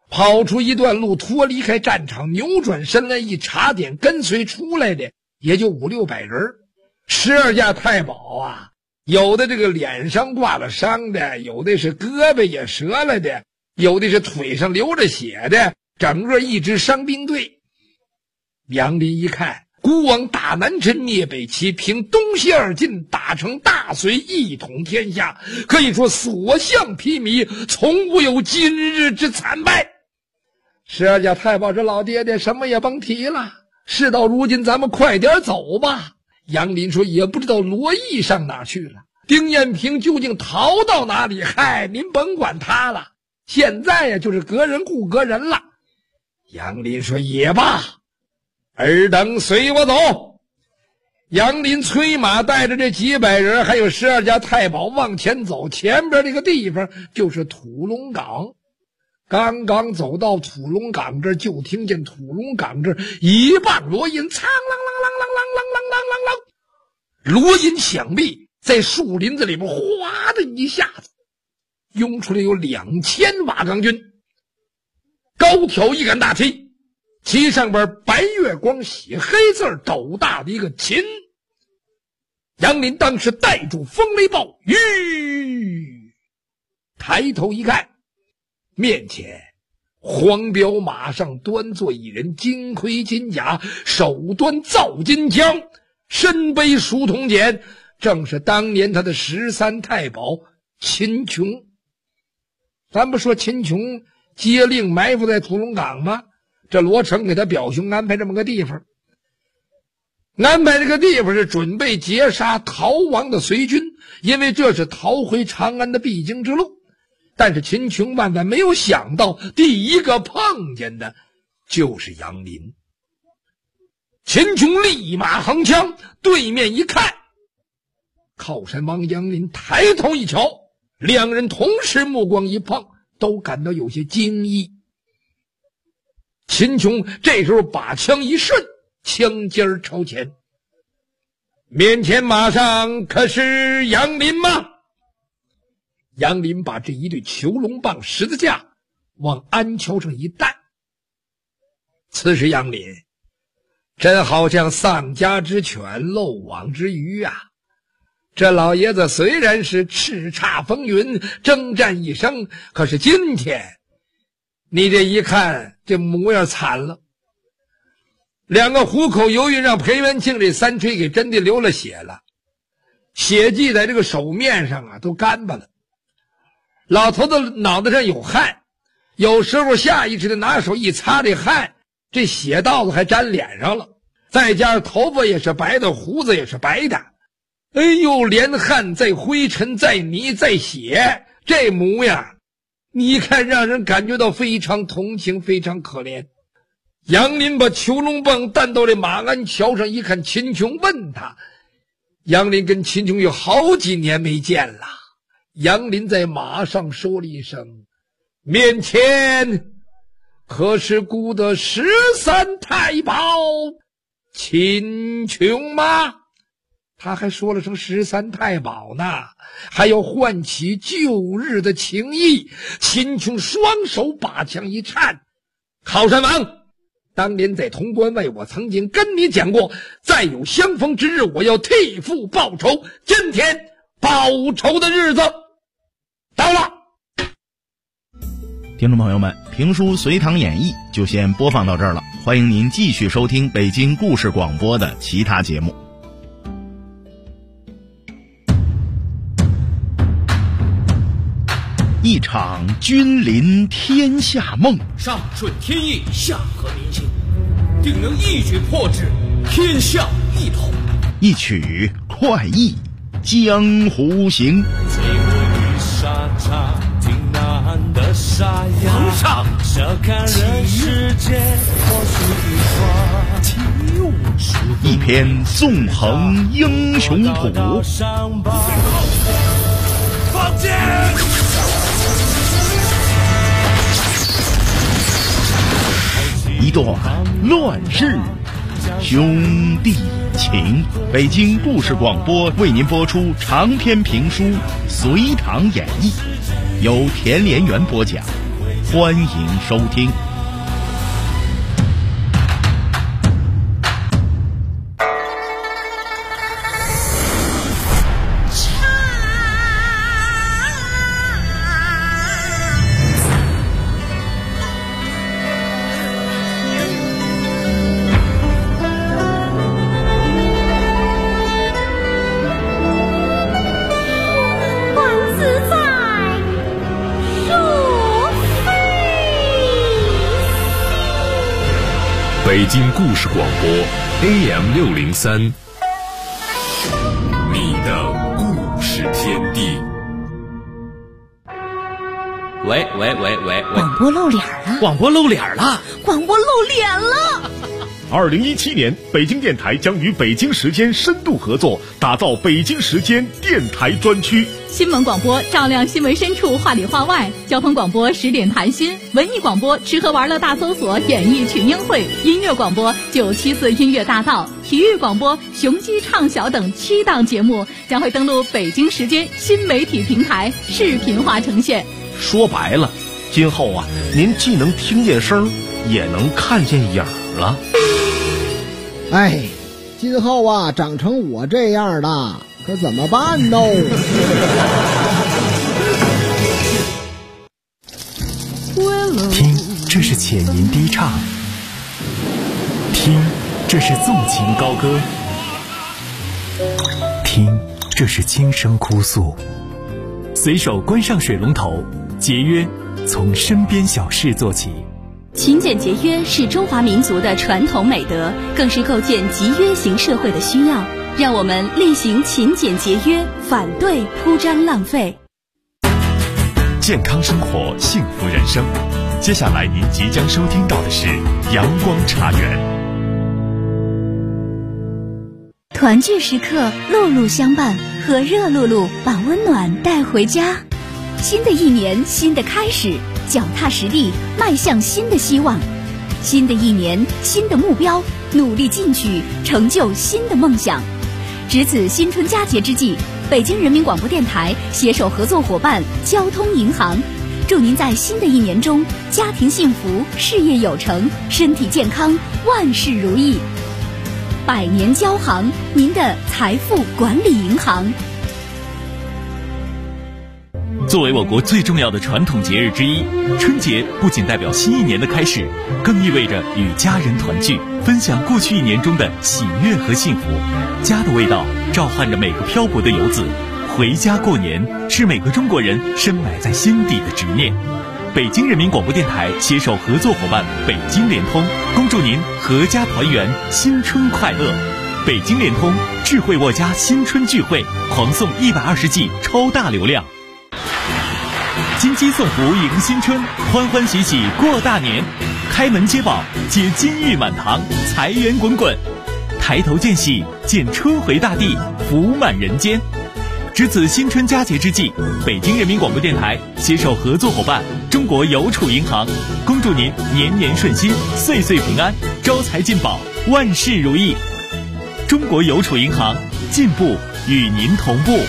跑出一段路，脱离开战场，扭转身来一查点，跟随出来的也就500-600人。12架太保啊，有的这个脸上挂了伤的，有的是胳膊也折了的，有的是腿上流着血的，整个一支伤兵队。杨林一看，孤王大南陈，灭北齐，凭东西二晋，打成大隋，一统天下，可以说所向披靡，从无有今日之惨败。12家太保这老爹爹什么也甭提了，事到如今咱们快点走吧。杨林说也不知道罗毅上哪去了，丁彦平究竟逃到哪里，嗨，您甭管他了，现在呀就是隔人顾隔人了。杨林说也罢，尔等随我走。杨林催马带着这几百人还有12家太保往前走，前边这个地方就是土龙岗。刚刚走到土龙岗这儿，就听见土龙岗这儿一棒锣音，苍啷啷啷啷啷啷啷啷啷啷，锣音响毕，在树林子里边哗的一下子涌出来有2000瓦岗军，高挑一杆大旗，旗上边白月光写黑字斗大的一个秦。杨林当时带住风雷豹，抬头一看，面前黄骠马上端坐一人，金盔金甲，手端造金枪，身背书铜简，正是当年他的13太保秦琼。咱不说秦琼接令埋伏在土龙岗吗？这罗成给他表兄安排这么个地方，安排这个地方是准备截杀逃亡的隋军，因为这是逃回长安的必经之路。但是秦琼万万没有想到，第一个碰见的就是杨林。秦琼立马横枪，对面一看，靠山王杨林抬头一瞧，两人同时目光一碰，都感到有些惊异。秦琼这时候把枪一顺，枪尖朝前，面前马上可是杨林吗？杨林把这一对囚龙棒十字架往鞍桥上一担。此时杨林真好像丧家之犬，漏网之鱼啊！这老爷子虽然是叱咤风云，征战一生，可是今天你这一看，这模样惨了。两个虎口由于让裴元庆这3锤给真的流了血了，血迹在这个手面上啊都干巴了。老头子脑袋上有汗，有时候下意识的拿手一擦这汗，这血道子还沾脸上了，再加上头发也是白的，胡子也是白的，哎呦，连汗在灰尘在泥在血，这模样你一看让人感觉到非常同情，非常可怜。杨林把囚龙棒担到这马鞍桥上一看，秦琼问他，杨林跟秦琼有好几年没见了。杨林在马上说了一声，面前可是孤的13太保秦琼吗？他还说了声13太保呢，还要唤起旧日的情谊。秦琼双手把枪一颤，靠山王，当年在潼关外，我曾经跟你讲过，再有相逢之日，我要替父报仇。今天报仇的日子到了。 听众朋友们，评书《隋唐演义》就先播放到这儿了，欢迎您继续收听北京故事广播的其他节目。一场君临天下梦， 上顺天意，下合民心，定能一举破之，天下一统。 一曲快意江湖行。 最后一沙场，挺难的沙哑。 皇上， 笑看人世间，或许一花。 一篇纵横英雄谱。 放箭！ 一段乱世兄弟情。北京故事广播为您播出长篇评书《隋唐演义》，由田连元播讲， 欢迎收听。 北京故事广播 AM603， 你的故事天地。 喂， 广播露脸了！ 广播露脸了！ 广播露脸了 ！2017年，北京电台将与北京时间深度合作，打造北京时间电台专区。 新闻广播照亮新闻深处，话里话外；交通广播10点谈心；文艺广播吃喝玩乐大搜索，演艺群英会；音乐广播974音乐大道；体育广播雄鸡畅晓等7档节目将会登陆北京时间新媒体平台，视频化呈现。 说白了，今后啊，您既能听见声，也能看见影了。 哎，今后啊，长成我这样的，可怎么办呢？ 听，这是浅吟低唱；听，这是纵情高歌；听，这是轻声哭诉。随手关上水龙头，节约从身边小事做起。 勤俭节约是中华民族的传统美德，更是构建集约型社会的需要。让我们厉行勤俭节约，反对铺张浪费。 健康生活，幸福人生。接下来您即将收听到的是阳光茶园。 团聚时刻，露露相伴，和热露露把温暖带回家。新的一年，新的开始，脚踏实地，迈向新的希望。新的一年，新的目标，努力进取，成就新的梦想。值此新春佳节之际，北京人民广播电台携手合作伙伴交通银行，祝您在新的一年中家庭幸福，事业有成，身体健康，万事如意。百年交行，您的财富管理银行。 作为我国最重要的传统节日之一，春节不仅代表新一年的开始，更意味着与家人团聚，分享过去一年中的喜悦和幸福。家的味道召唤着每个漂泊的游子，回家过年是每个中国人深埋在心底的执念。北京人民广播电台携手合作伙伴北京联通，恭祝您阖家团圆，新春快乐。北京联通智慧沃家新春聚会，狂送120 G 超大流量。金鸡送福迎新春，欢欢喜喜过大年。开门接宝，接金玉满堂，财源滚滚。抬头见喜，见春回大地，福满人间。值此新春佳节之际，北京人民广播电台携手合作伙伴中国邮储银行，恭祝您年年顺心，岁岁平安，招财进宝，万事如意。中国邮储银行，进步与您同步。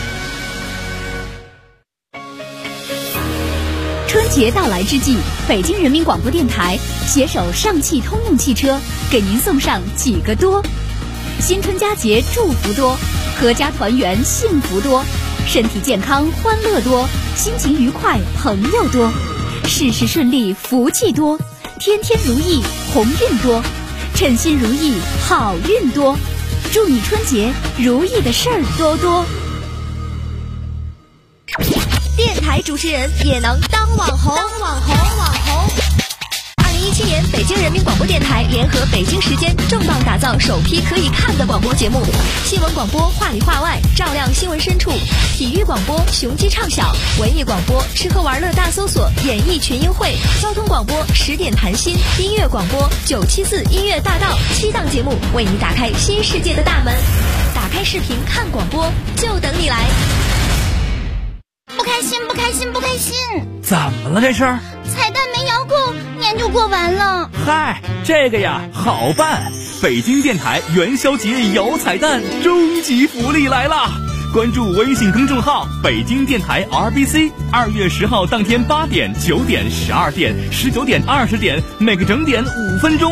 春节到来之际，北京人民广播电台携手上汽通用汽车，给您送上几个多：新春佳节祝福多，阖家团圆幸福多，身体健康欢乐多，心情愉快朋友多，事事顺利福气多，天天如意鸿运多，称心如意好运多。祝你春节如意的事儿多多。 电台主持人也能当网红！2017年，北京人民广播电台联合北京时间重磅打造首批可以看的广播节目：新闻广播话里话外，照亮新闻深处；体育广播雄鸡畅晓；文艺广播吃喝玩乐大搜索，演艺群英会；交通广播10点谈心；音乐广播974音乐大道，7档节目为你打开新世界的大门。打开视频看广播，就等你来。 不开心， 怎么了这是？ 彩蛋没摇够，年就过完了。 嗨，这个呀好办，北京电台元宵节摇彩蛋终极福利来了！ 关注微信公众号北京电台 RBC。 2月10号当天8点、9点、12点、19点、20点，每个整点5分钟。